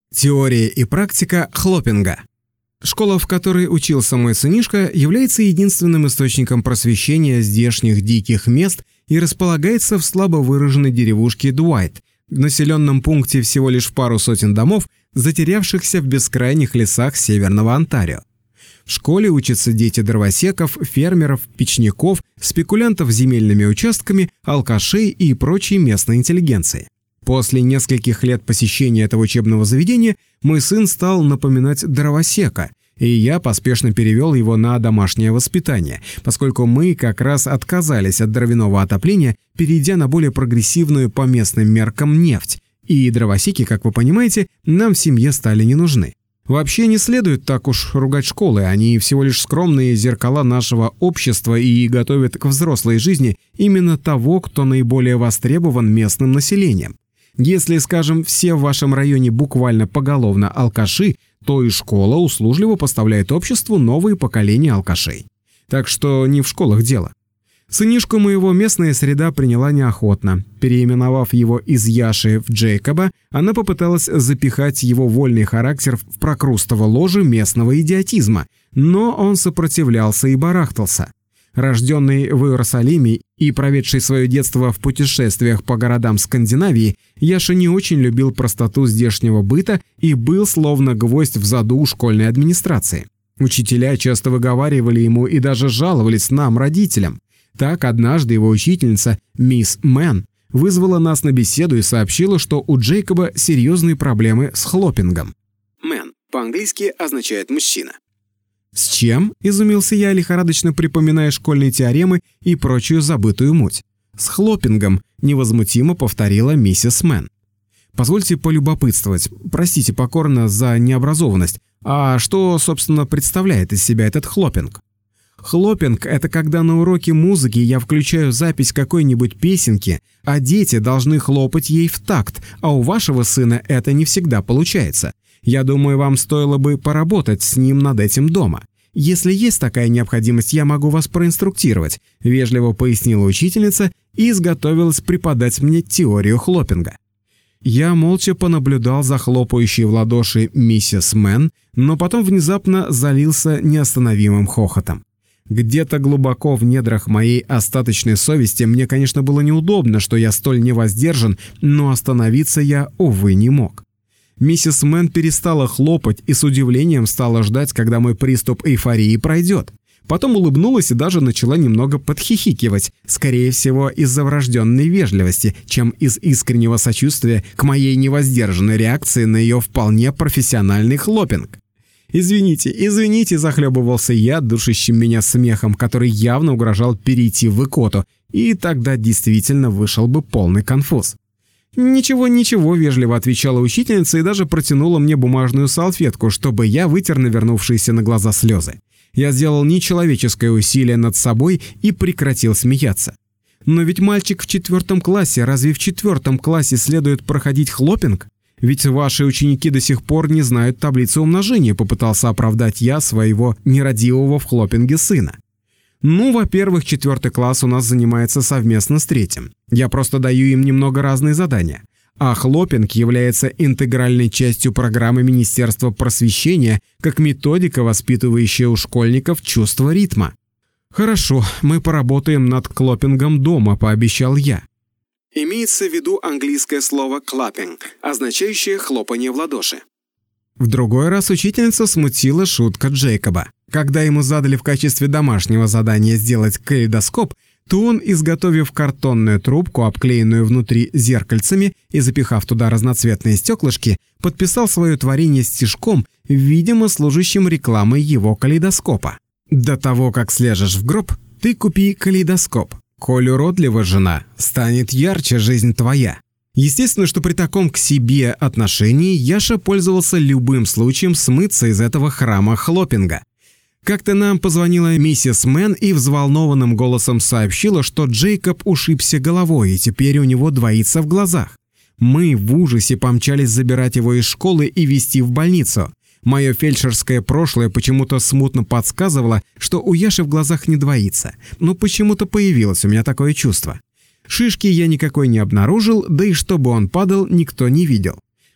Теория и практика хлопинга. Школа, в которой учился мой сынишка, является единственным источником просвещения здешних диких мест и располагается в слабо выраженной деревушке Дуайт, в населенном пункте всего лишь в пару сотен домов, затерявшихся в бескрайних лесах северного Онтарио. В школе учатся дети дровосеков, фермеров, печников, спекулянтов земельными участками, алкашей и прочей местной интеллигенции. После нескольких лет посещения этого учебного заведения мой сын стал напоминать дровосека, и я поспешно перевел его на домашнее воспитание, поскольку мы как раз отказались от дровяного отопления, перейдя на более прогрессивную по местным меркам нефть, и дровосеки, как вы понимаете, нам в семье стали не нужны. Вообще не следует так уж ругать школы, они всего лишь скромные зеркала нашего общества и готовят к взрослой жизни именно того, кто наиболее востребован местным населением. Если, скажем, все в вашем районе буквально поголовно алкаши, то и школа услужливо поставляет обществу новые поколения алкашей. Так что не в школах дело. Сынишку моего местная среда приняла неохотно. Переименовав его из Яши в Джейкоба, она попыталась запихать его вольный характер в прокрустово ложе местного идиотизма, но он сопротивлялся и барахтался. Рожденный в Иерусалиме и проведший свое детство в путешествиях по городам Скандинавии, Яша не очень любил простоту здешнего быта и был словно гвоздь в заду школьной администрации. Учителя часто выговаривали ему и даже жаловались нам, родителям. Так однажды его учительница, мисс Мэн, вызвала нас на беседу и сообщила, что у Джейкоба серьезные проблемы с хлопингом. Мэн по-английски означает «мужчина». «С чем?» – изумился я, лихорадочно припоминая школьные теоремы и прочую забытую муть. «С хлопингом», – невозмутимо повторила миссис Мэн. «Позвольте полюбопытствовать, простите покорно за необразованность, а что, собственно, представляет из себя этот хлопинг?» «Хлопинг – это когда на уроке музыки я включаю запись какой-нибудь песенки, а дети должны хлопать ей в такт, а у вашего сына это не всегда получается. Я думаю, вам стоило бы поработать с ним над этим дома. Если есть такая необходимость, я могу вас проинструктировать», – вежливо пояснила учительница и изготовилась преподать мне теорию хлопинга. Я молча понаблюдал за хлопающей в ладоши миссис Мэн, но потом внезапно залился неостановимым хохотом. Где-то глубоко в недрах моей остаточной совести мне, конечно, было неудобно, что я столь невоздержан, но остановиться я, увы, не мог. Миссис Мэн перестала хлопать и с удивлением стала ждать, когда мой приступ эйфории пройдет. Потом улыбнулась и даже начала немного подхихикивать, скорее всего, из-за врожденной вежливости, чем из искреннего сочувствия к моей невоздержанной реакции на ее вполне профессиональный хлопинг. «Извините», – захлебывался я, душащим меня смехом, который явно угрожал перейти в икоту, и тогда действительно вышел бы полный конфуз. «Ничего», – вежливо отвечала учительница и даже протянула мне бумажную салфетку, чтобы я вытер навернувшиеся на глаза слезы. Я сделал нечеловеческое усилие над собой и прекратил смеяться. «Но ведь мальчик в 4 классе, разве в 4 классе следует проходить хлопинг? Ведь ваши ученики до сих пор не знают таблицу умножения», – попытался оправдать я своего нерадивого в хлопинге сына. «Ну, во-первых, 4 класс у нас занимается совместно с 3-м. Я просто даю им немного разные задания. А хлопинг является интегральной частью программы Министерства просвещения как методика, воспитывающая у школьников чувство ритма». «Хорошо, мы поработаем над хлопингом дома», – пообещал я. Имеется в виду английское слово «clapping», означающее хлопание в ладоши. В другой раз учительница смутила шутка Джейкоба. Когда ему задали в качестве домашнего задания сделать калейдоскоп, то он, изготовив картонную трубку, обклеенную внутри зеркальцами и запихав туда разноцветные стеклышки, подписал свое творение стишком, видимо, служащим рекламой его калейдоскопа. «До того, как слежешь в гроб, ты купи калейдоскоп. Коль уродлива жена, станет ярче жизнь твоя». Естественно, что при таком к себе отношении Яша пользовался любым случаем смыться из этого храма хлопинга. Как-то нам позвонила миссис Мэн и взволнованным голосом сообщила, что Джейкоб ушибся головой и теперь у него двоится в глазах. Мы в ужасе помчались забирать его из школы и везти в больницу. Мое фельдшерское прошлое почему-то смутно подсказывало, что у Яши в глазах не двоится, но почему-то появилось у меня такое чувство. Шишки я никакой не обнаружил, да и чтобы он падал, никто не видел.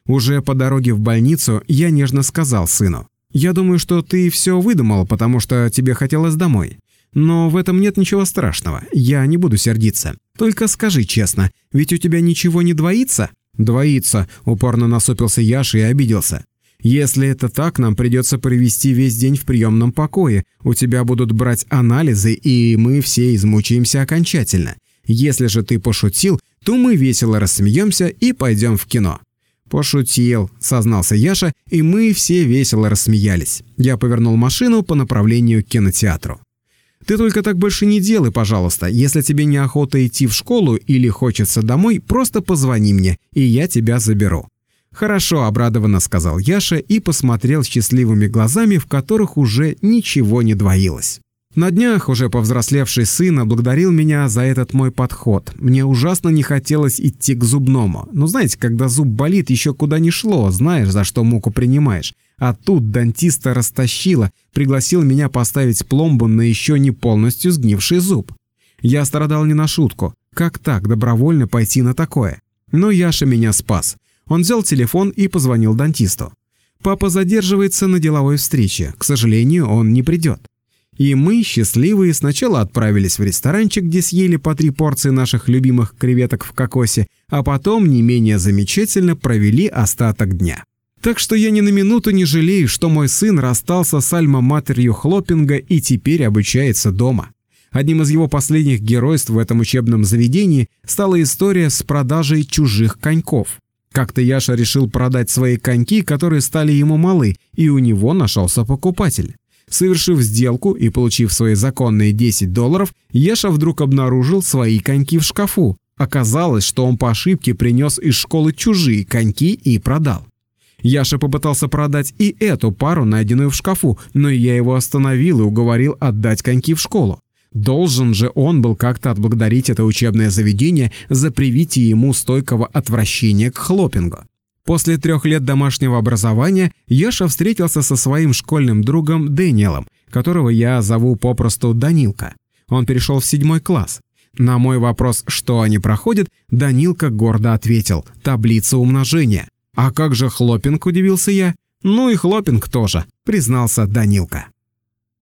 Уже по дороге в больницу я нежно сказал сыну: «Я думаю, что ты все выдумал, потому что тебе хотелось домой. Но в этом нет ничего страшного, я не буду сердиться. Только скажи честно, ведь у тебя ничего не двоится?» «Двоится», — упорно насупился Яша и обиделся. «Если это так, нам придется провести весь день в приемном покое. У тебя будут брать анализы, и мы все измучаемся окончательно. Если же ты пошутил, то мы весело рассмеемся и пойдем в кино». «Пошутил», — сознался Яша, и мы все весело рассмеялись. Я повернул машину по направлению к кинотеатру. «Ты только так больше не делай, пожалуйста. Если тебе неохота идти в школу или хочется домой, просто позвони мне, и я тебя заберу». «Хорошо», — обрадованно сказал Яша и посмотрел счастливыми глазами, в которых уже ничего не двоилось. На днях уже повзрослевший сын поблагодарил меня за этот мой подход. Мне ужасно не хотелось идти к зубному. Но знаете, когда зуб болит, еще куда ни шло, знаешь, за что муку принимаешь. А тут дантиста растащило, пригласил меня поставить пломбу на еще не полностью сгнивший зуб. Я страдал не на шутку. Как так добровольно пойти на такое? Но Яша меня спас. Он взял телефон и позвонил дантисту. «Папа задерживается на деловой встрече. К сожалению, он не придет». И мы, счастливые, сначала отправились в ресторанчик, где съели по 3 порции наших любимых креветок в кокосе, а потом не менее замечательно провели остаток дня. Так что я ни на минуту не жалею, что мой сын расстался с альма-матерью Хлопинга и теперь обучается дома. Одним из его последних геройств в этом учебном заведении стала история с продажей чужих коньков. Как-то Яша решил продать свои коньки, которые стали ему малы, и у него нашелся покупатель. Совершив сделку и получив свои законные $10, Яша вдруг обнаружил свои коньки в шкафу. Оказалось, что он по ошибке принес из школы чужие коньки и продал. Яша попытался продать и эту пару, найденную в шкафу, но я его остановил и уговорил отдать коньки в школу. Должен же он был как-то отблагодарить это учебное заведение за привитие ему стойкого отвращения к хлопингу. После 3 лет домашнего образования Яша встретился со своим школьным другом Дэниелом, которого я зову попросту Данилка. Он перешел в 7 класс. На мой вопрос, что они проходят, Данилка гордо ответил: «Таблица умножения». «А как же хлопинг?» – удивился я. «Ну и хлопинг тоже», – признался Данилка.